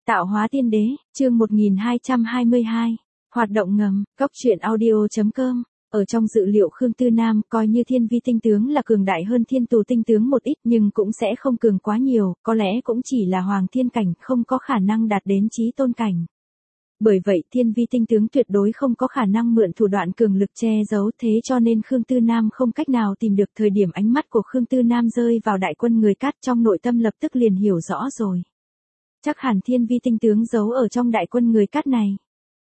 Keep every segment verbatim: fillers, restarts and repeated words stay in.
Tạo hóa tiên đế, chương một nghìn hai trăm hai mươi hai. Hoạt động ngầm, Cóc truyện audio chấm com. Ở trong dự liệu Khương Tư Nam coi như thiên vi tinh tướng là cường đại hơn thiên tù tinh tướng một ít nhưng cũng sẽ không cường quá nhiều, có lẽ cũng chỉ là hoàng thiên cảnh, không có khả năng đạt đến chí tôn cảnh. Bởi vậy thiên vi tinh tướng tuyệt đối không có khả năng mượn thủ đoạn cường lực che giấu, thế cho nên Khương Tư Nam không cách nào tìm được. Thời điểm ánh mắt của Khương Tư Nam rơi vào đại quân người Cát, trong nội tâm lập tức liền hiểu rõ rồi. Chắc hẳn thiên vi tinh tướng giấu ở trong đại quân người Cát này.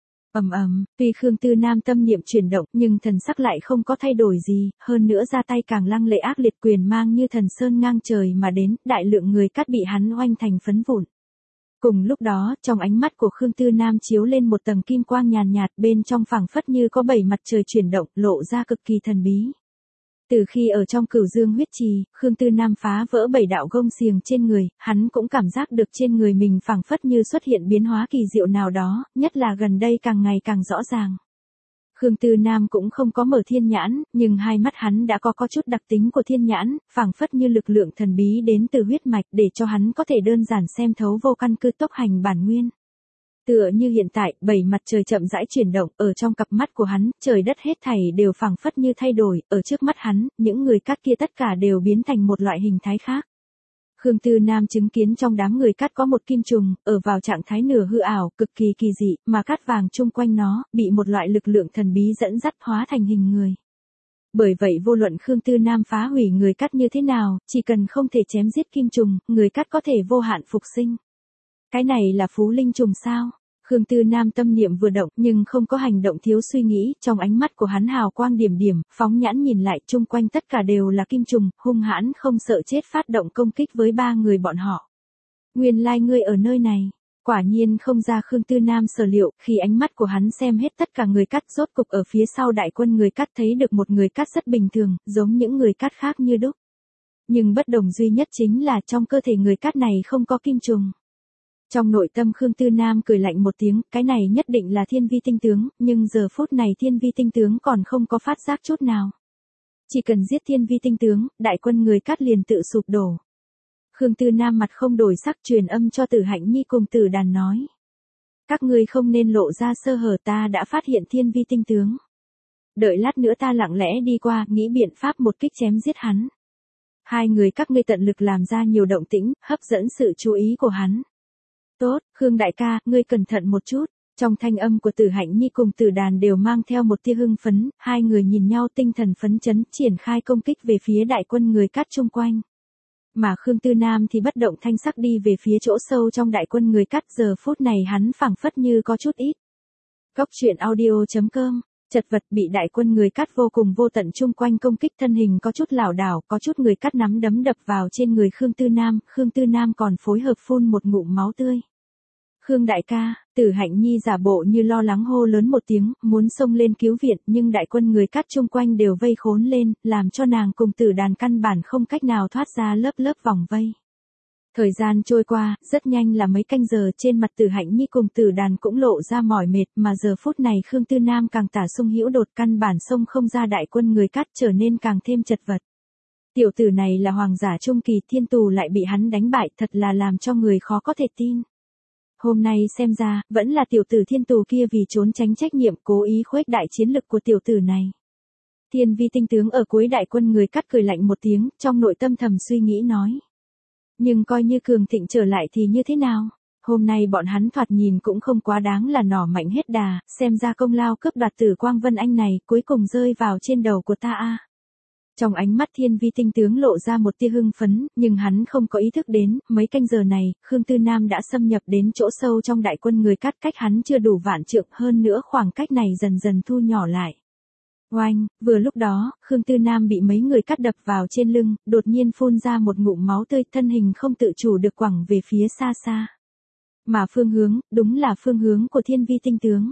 Ầm ầm, tuy Khương Tư Nam tâm niệm chuyển động nhưng thần sắc lại không có thay đổi gì, hơn nữa ra tay càng lăng lệ ác liệt, quyền mang như thần sơn ngang trời mà đến, đại lượng người Cát bị hắn oanh thành phấn vụn. Cùng lúc đó, trong ánh mắt của Khương Tư Nam chiếu lên một tầng kim quang nhàn nhạt, bên trong phảng phất như có bảy mặt trời chuyển động, lộ ra cực kỳ thần bí. Từ khi ở trong Cửu Dương huyết trì, Khương Tư Nam phá vỡ bảy đạo gông xiềng trên người, hắn cũng cảm giác được trên người mình phảng phất như xuất hiện biến hóa kỳ diệu nào đó, nhất là gần đây càng ngày càng rõ ràng. Khương Tư Nam cũng không có mở thiên nhãn, nhưng hai mắt hắn đã có có chút đặc tính của thiên nhãn, phảng phất như lực lượng thần bí đến từ huyết mạch để cho hắn có thể đơn giản xem thấu vô căn cứ tốc hành bản nguyên. Tựa như hiện tại, bảy mặt trời chậm rãi chuyển động, ở trong cặp mắt của hắn, trời đất hết thảy đều phảng phất như thay đổi, ở trước mắt hắn, những người Cát kia tất cả đều biến thành một loại hình thái khác. Khương Tư Nam chứng kiến trong đám người Cát có một kim trùng, ở vào trạng thái nửa hư ảo, cực kỳ kỳ dị, mà cát vàng chung quanh nó, bị một loại lực lượng thần bí dẫn dắt hóa thành hình người. Bởi vậy vô luận Khương Tư Nam phá hủy người Cát như thế nào, chỉ cần không thể chém giết kim trùng, người Cát có thể vô hạn phục sinh. Cái này là phú linh trùng sao? Khương Tư Nam tâm niệm vừa động nhưng không có hành động thiếu suy nghĩ, trong ánh mắt của hắn hào quang điểm điểm, phóng nhãn nhìn lại chung quanh tất cả đều là kim trùng, hung hãn không sợ chết phát động công kích với ba người bọn họ. Nguyên lai ngươi ở nơi này, quả nhiên không ra Khương Tư Nam sở liệu, khi ánh mắt của hắn xem hết tất cả người Cát, rốt cục ở phía sau đại quân người Cát thấy được một người Cát rất bình thường, giống những người Cát khác như đúc. Nhưng bất đồng duy nhất chính là trong cơ thể người Cát này không có kim trùng. Trong nội tâm Khương Tư Nam cười lạnh một tiếng, cái này nhất định là thiên vi tinh tướng, nhưng giờ phút này thiên vi tinh tướng còn không có phát giác chút nào. Chỉ cần giết thiên vi tinh tướng, đại quân người Cát liền tự sụp đổ. Khương Tư Nam mặt không đổi sắc truyền âm cho Tử Hạnh Nhi cùng Tử Đàn nói. Các ngươi không nên lộ ra sơ hở, ta đã phát hiện thiên vi tinh tướng. Đợi lát nữa ta lặng lẽ đi qua, nghĩ biện pháp một kích chém giết hắn. Hai người các ngươi tận lực làm ra nhiều động tĩnh, hấp dẫn sự chú ý của hắn. Tốt, Khương đại ca, ngươi cẩn thận một chút. Trong thanh âm của Tử Hạnh Nhi cùng Tử Đàn đều mang theo một tia hưng phấn, hai người nhìn nhau tinh thần phấn chấn, triển khai công kích về phía đại quân người Cát chung quanh. Mà Khương Tư Nam thì bất động thanh sắc đi về phía chỗ sâu trong đại quân người Cát, giờ phút này hắn phảng phất như có chút ít. Cóc truyện audio chấm com. Chật vật bị đại quân người Cát vô cùng vô tận chung quanh công kích, thân hình có chút lảo đảo, có chút người Cát nắm đấm đập vào trên người Khương Tư Nam, Khương Tư Nam còn phối hợp phun một ngụm máu tươi. Khương đại ca, Tử Hạnh Nhi giả bộ như lo lắng hô lớn một tiếng, muốn xông lên cứu viện, nhưng đại quân người Cát chung quanh đều vây khốn lên, làm cho nàng cùng Tử Đàn căn bản không cách nào thoát ra lớp lớp vòng vây. Thời gian trôi qua, rất nhanh là mấy canh giờ, trên mặt Tử Hạnh Nhi cùng Tử Đàn cũng lộ ra mỏi mệt, mà giờ phút này Khương Tư Nam càng tả sung hữu đột, căn bản xông không ra đại quân người Cát, trở nên càng thêm chật vật. Tiểu tử này là hoàng giả trung kỳ, thiên tù lại bị hắn đánh bại, thật là làm cho người khó có thể tin. Hôm nay xem ra, vẫn là tiểu tử thiên tù kia vì trốn tránh trách nhiệm cố ý khuếch đại chiến lực của tiểu tử này. Thiên vi tinh tướng ở cuối đại quân người Cát cười lạnh một tiếng, trong nội tâm thầm suy nghĩ nói. Nhưng coi như cường thịnh trở lại thì như thế nào? Hôm nay bọn hắn thoạt nhìn cũng không quá đáng là nỏ mạnh hết đà, xem ra công lao cướp đoạt Tử Quang Vân Anh này cuối cùng rơi vào trên đầu của ta a. Trong ánh mắt thiên vi tinh tướng lộ ra một tia hưng phấn, nhưng hắn không có ý thức đến, mấy canh giờ này, Khương Tư Nam đã xâm nhập đến chỗ sâu trong đại quân người Cát, cách hắn chưa đủ vạn trượng, hơn nữa khoảng cách này dần dần thu nhỏ lại. Oanh, vừa lúc đó, Khương Tư Nam bị mấy người Cát đập vào trên lưng, đột nhiên phun ra một ngụm máu tươi, thân hình không tự chủ được quẳng về phía xa xa. Mà phương hướng, đúng là phương hướng của thiên vi tinh tướng.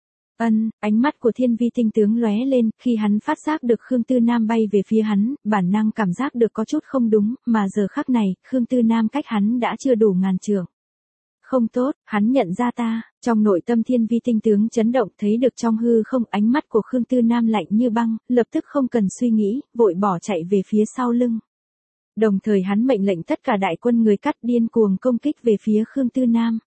Ân, ánh mắt của thiên vi tinh tướng lóe lên, khi hắn phát giác được Khương Tư Nam bay về phía hắn, bản năng cảm giác được có chút không đúng, mà giờ khắc này, Khương Tư Nam cách hắn đã chưa đủ ngàn trượng. Không tốt, hắn nhận ra ta, trong nội tâm thiên vi tinh tướng chấn động, thấy được trong hư không, ánh mắt của Khương Tư Nam lạnh như băng, lập tức không cần suy nghĩ, vội bỏ chạy về phía sau lưng. Đồng thời hắn mệnh lệnh tất cả đại quân người Cát điên cuồng công kích về phía Khương Tư Nam.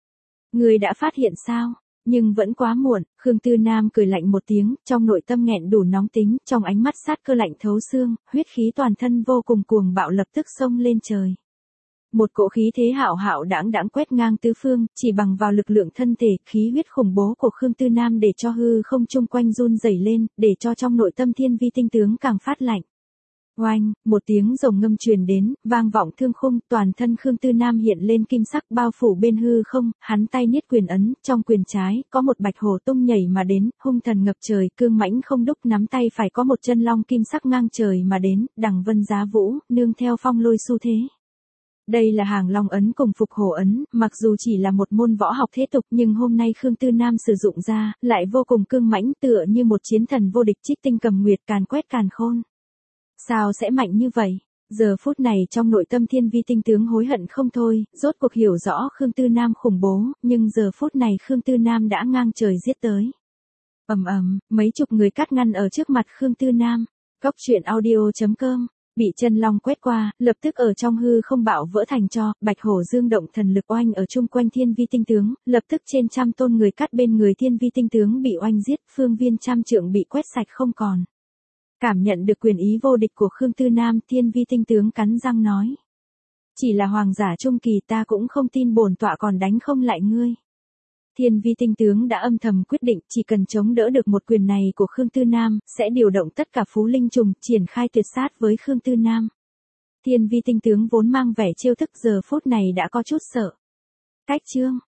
Ngươi đã phát hiện sao? Nhưng vẫn quá muộn, Khương Tư Nam cười lạnh một tiếng, trong nội tâm nghẹn đủ nóng tính, trong ánh mắt sát cơ lạnh thấu xương, huyết khí toàn thân vô cùng cuồng bạo lập tức xông lên trời. Một cỗ khí thế hạo hạo đãng đãng quét ngang tứ phương, chỉ bằng vào lực lượng thân thể, khí huyết khủng bố của Khương Tư Nam để cho hư không chung quanh run rẩy lên, để cho trong nội tâm thiên vi tinh tướng càng phát lạnh. Oanh, một tiếng rồng ngâm truyền đến, vang vọng thương khung, toàn thân Khương Tư Nam hiện lên kim sắc bao phủ bên hư không, hắn tay niết quyền ấn, trong quyền trái, có một bạch hổ tung nhảy mà đến, hung thần ngập trời, cương mãnh không đúc, nắm tay phải có một chân long kim sắc ngang trời mà đến, đằng vân giá vũ, nương theo phong lôi xu thế. Đây là hàng long ấn cùng phục hổ ấn, mặc dù chỉ là một môn võ học thế tục nhưng hôm nay Khương Tư Nam sử dụng ra, lại vô cùng cương mãnh tựa như một chiến thần vô địch trích tinh cầm nguyệt càn quét càn khôn. Sao sẽ mạnh như vậy? Giờ phút này trong nội tâm thiên vi tinh tướng hối hận không thôi, rốt cuộc hiểu rõ Khương Tư Nam khủng bố, nhưng giờ phút này Khương Tư Nam đã ngang trời giết tới. Ầm ầm, mấy chục người cắt ngăn ở trước mặt Khương Tư Nam. Cốc truyện audio chấm com bị chân long quét qua, lập tức ở trong hư không bạo vỡ thành tro, bạch hổ dương động thần lực oanh ở chung quanh thiên vi tinh tướng, lập tức trên trăm tôn người cắt bên người thiên vi tinh tướng bị oanh giết, phương viên trăm trượng bị quét sạch không còn. Cảm nhận được quyền ý vô địch của Khương Tư Nam, thiên vi tinh tướng cắn răng nói. Chỉ là hoàng giả trung kỳ ta cũng không tin bổn tọa còn đánh không lại ngươi. Thiên vi tinh tướng đã âm thầm quyết định chỉ cần chống đỡ được một quyền này của Khương Tư Nam, sẽ điều động tất cả phú linh trùng, triển khai tuyệt sát với Khương Tư Nam. Thiên vi tinh tướng vốn mang vẻ trêu thức giờ phút này đã có chút sợ. Cách chương.